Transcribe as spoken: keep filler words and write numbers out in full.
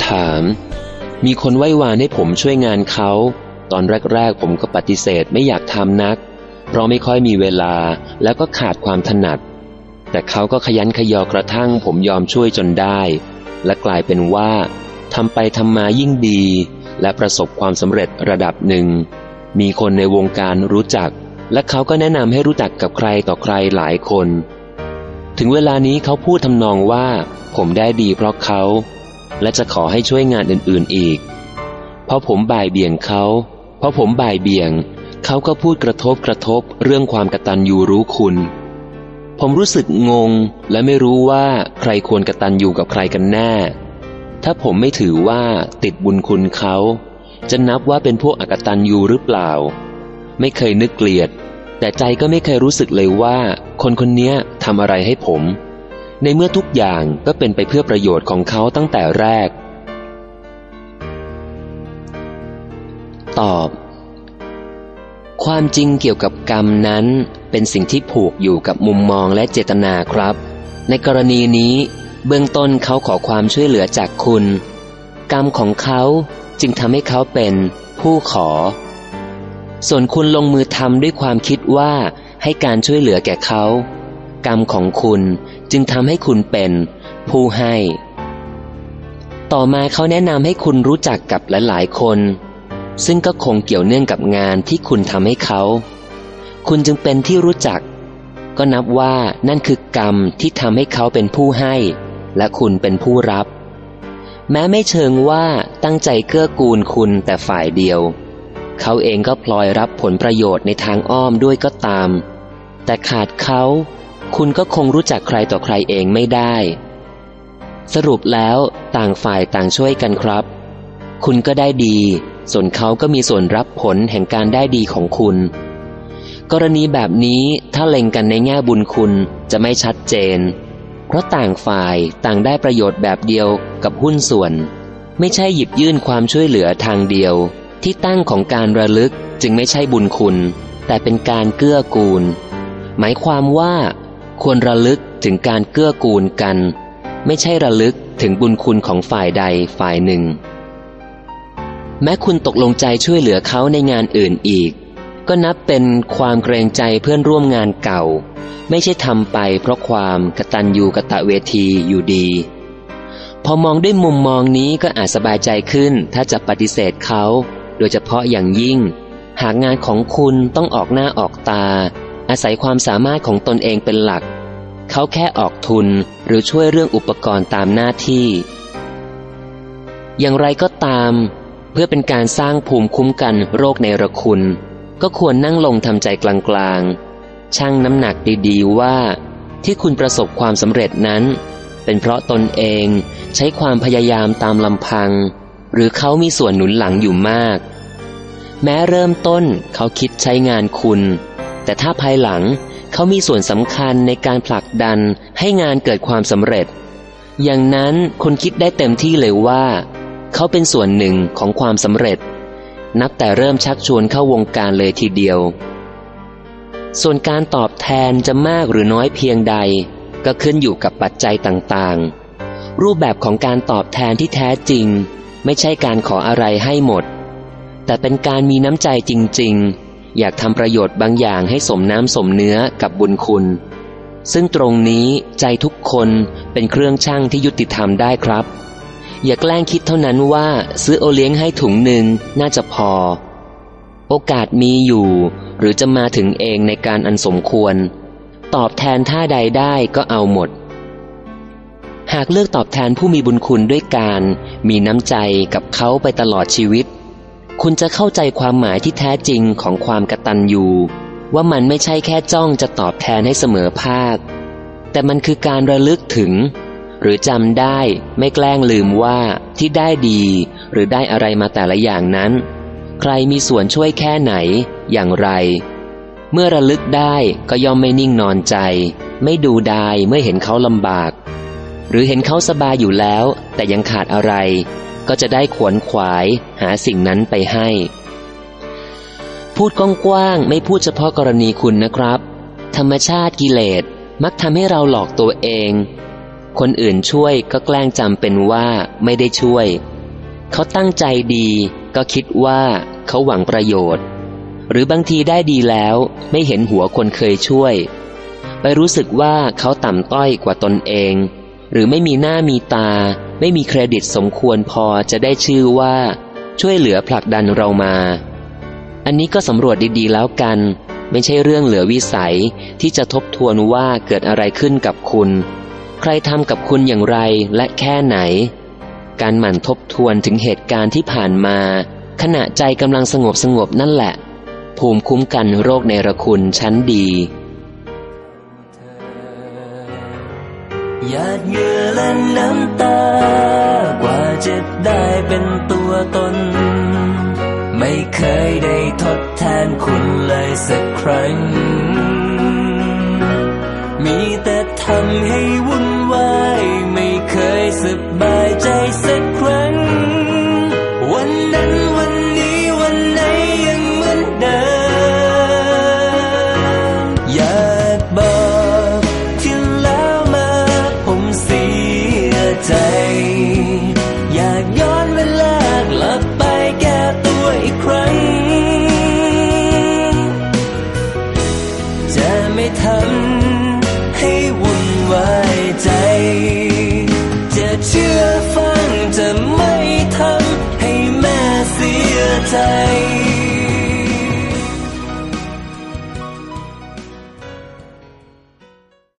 ถามมีคนไหว้วานให้ผมช่วยงานเขาตอนแรกๆผมก็ปฏิเสธไม่อยากทำนักเพราะไม่ค่อยมีเวลาแล้วก็ขาดความถนัดแต่เขาก็ขยันขยอกระทั่งผมยอมช่วยจนได้และกลายเป็นว่าทำไปทำมายิ่งดีและประสบความสำเร็จระดับหนึ่งมีคนในวงการรู้จักและเขาก็แนะนำให้รู้จักกับใครต่อใครหลายคนถึงเวลานี้เขาพูดทำนองว่าผมได้ดีเพราะเขาและจะขอให้ช่วยงานอื่นๆอีกเพราะผมบ่ายเบี่ยงเขาเพราะผมบ่ายเบี่ยงเขาก็พูดกระทบกระทบเรื่องความกตัญญูรู้คุณผมรู้สึกงงและไม่รู้ว่าใครควรกตัญญูกับใครกันแน่ถ้าผมไม่ถือว่าติดบุญคุณเขาจะนับว่าเป็นพวกอกตัญญูหรือเปล่าไม่เคยนึกเกลียดแต่ใจก็ไม่เคยรู้สึกเลยว่าคนคนนี้ทำอะไรให้ผมในเมื่อทุกอย่างก็เป็นไปเพื่อประโยชน์ของเขาตั้งแต่แรกตอบความจริงเกี่ยวกับกรรมนั้นเป็นสิ่งที่ผูกอยู่กับมุมมองและเจตนาครับในกรณีนี้เบื้องต้นเขาขอความช่วยเหลือจากคุณกรรมของเขาจึงทำให้เขาเป็นผู้ขอส่วนคุณลงมือทำด้วยความคิดว่าให้การช่วยเหลือแก่เขากรรมของคุณจึงทำให้คุณเป็นผู้ให้ต่อมาเขาแนะนำให้คุณรู้จักกับหลายๆคนซึ่งก็คงเกี่ยวเนื่องกับงานที่คุณทำให้เขาคุณจึงเป็นที่รู้จักก็นับว่านั่นคือกรรมที่ทำให้เขาเป็นผู้ให้และคุณเป็นผู้รับแม้ไม่เชิงว่าตั้งใจเกื้อกูลคุณแต่ฝ่ายเดียวเขาเองก็พลอยรับผลประโยชน์ในทางอ้อมด้วยก็ตามแต่ขาดเขาคุณก็คงรู้จักใครต่อใครเองไม่ได้สรุปแล้วต่างฝ่ายต่างช่วยกันครับคุณก็ได้ดีส่วนเขาก็มีส่วนรับผลแห่งการได้ดีของคุณกรณีแบบนี้ถ้าเล็งกันในแง่บุญคุณจะไม่ชัดเจนเพราะต่างฝ่ายต่างได้ประโยชน์แบบเดียวกับหุ้นส่วนไม่ใช่หยิบยื่นความช่วยเหลือทางเดียวที่ตั้งของการระลึกจึงไม่ใช่บุญคุณแต่เป็นการเกื้อกูลหมายความว่าควรระลึกถึงการเกื้อกูลกันไม่ใช่ระลึกถึงบุญคุณของฝ่ายใดฝ่ายหนึ่งแม้คุณตกลงใจช่วยเหลือเขาในงานอื่นอีกก็นับเป็นความเกรงใจเพื่อนร่วมงานเก่าไม่ใช่ทำไปเพราะความกตัญญูกตเวทีอยู่ดีพอมองด้วยมุมมองนี้ก็อาจสบายใจขึ้นถ้าจะปฏิเสธเขาโดยเฉพาะอย่างยิ่งหากงานของคุณต้องออกหน้าออกตาอาศัยความสามารถของตนเองเป็นหลักเขาแค่ออกทุนหรือช่วยเรื่องอุปกรณ์ตามหน้าที่อย่างไรก็ตามเพื่อเป็นการสร้างภูมิคุ้มกันโรคเนรคุณก็ควรนั่งลงทำใจกลางๆชั่งน้ำหนักดีๆว่าที่คุณประสบความสำเร็จนั้นเป็นเพราะตนเองใช้ความพยายามตามลำพังหรือเขามีส่วนหนุนหลังอยู่มากแม้เริ่มต้นเขาคิดใช้งานคุณแต่ถ้าภายหลังเขามีส่วนสำคัญในการผลักดันให้งานเกิดความสำเร็จอย่างนั้นคุณคิดได้เต็มที่เลยว่าเขาเป็นส่วนหนึ่งของความสำเร็จนับแต่เริ่มชักชวนเข้าวงการเลยทีเดียวส่วนการตอบแทนจะมากหรือน้อยเพียงใดก็ขึ้นอยู่กับปัจจัยต่างๆรูปแบบของการตอบแทนที่แท้จริงไม่ใช่การขออะไรให้หมดแต่เป็นการมีน้ำใจจริงๆอยากทำประโยชน์บางอย่างให้สมน้ำสมเนื้อกับบุญคุณซึ่งตรงนี้ใจทุกคนเป็นเครื่องชั่งที่ยุติธรรมได้ครับอย่าแกล้งคิดเท่านั้นว่าซื้อโอเลี้ยงให้ถุงหนึ่งน่าจะพอโอกาสมีอยู่หรือจะมาถึงเองในการอันสมควรตอบแทนท่าใดได้ก็เอาหมดหากเลือกตอบแทนผู้มีบุญคุณด้วยการมีน้ำใจกับเขาไปตลอดชีวิตคุณจะเข้าใจความหมายที่แท้จริงของความกตัญญูว่ามันไม่ใช่แค่จ้องจะตอบแทนให้เสมอภาคแต่มันคือการระลึกถึงหรือจำได้ไม่แกล้งลืมว่าที่ได้ดีหรือได้อะไรมาแต่ละอย่างนั้นใครมีส่วนช่วยแค่ไหนอย่างไรเมื่อระลึกได้ก็ย่อมไม่นิ่งนอนใจไม่ดูดายเมื่อเห็นเขาลำบากหรือเห็นเขาสบายอยู่แล้วแต่ยังขาดอะไรก็จะได้ขวนขวายหาสิ่งนั้นไปให้พูดกว้างๆไม่พูดเฉพาะกรณีคุณนะครับธรรมชาติกิเลสมักทำให้เราหลอกตัวเองคนอื่นช่วยก็แกล้งจำเป็นว่าไม่ได้ช่วยเขาตั้งใจดีก็คิดว่าเขาหวังประโยชน์หรือบางทีได้ดีแล้วไม่เห็นหัวคนเคยช่วยไปรู้สึกว่าเขาต่ำต้อยกว่าตนเองหรือไม่มีหน้ามีตาไม่มีเครดิตสมควรพอจะได้ชื่อว่าช่วยเหลือผลักดันเรามาอันนี้ก็สำรวจดีๆแล้วกันไม่ใช่เรื่องเหลือวิสัยที่จะทบทวนว่าเกิดอะไรขึ้นกับคุณใครทำกับคุณอย่างไรและแค่ไหนการหมั่นทบทวนถึงเหตุการณ์ที่ผ่านมาขณะใจกำลังสงบสงบนั่นแหละภูมิคุ้มกันโรคเนรคุณชั้นดีหยาดเหงื่อและน้ำตากว่าจะได้เป็นตัวตนไม่เคยได้ทดแทนคุณเลยสักครั้งมีแต่ทำให้วุ่นวายไม่เคยสบายใจสักครั้งวันนั้นวันนี้วันไหนยังเหมือนเดิมอยากบอกที่แล้วมาผมเสียใจอยากย้อนเวลากลับไปแก้ตัวอีกครั้งจะไม่ทำให้วุ่นวายใจจะเชื่อฟังจะไม่ทำให้แม่เสียใจ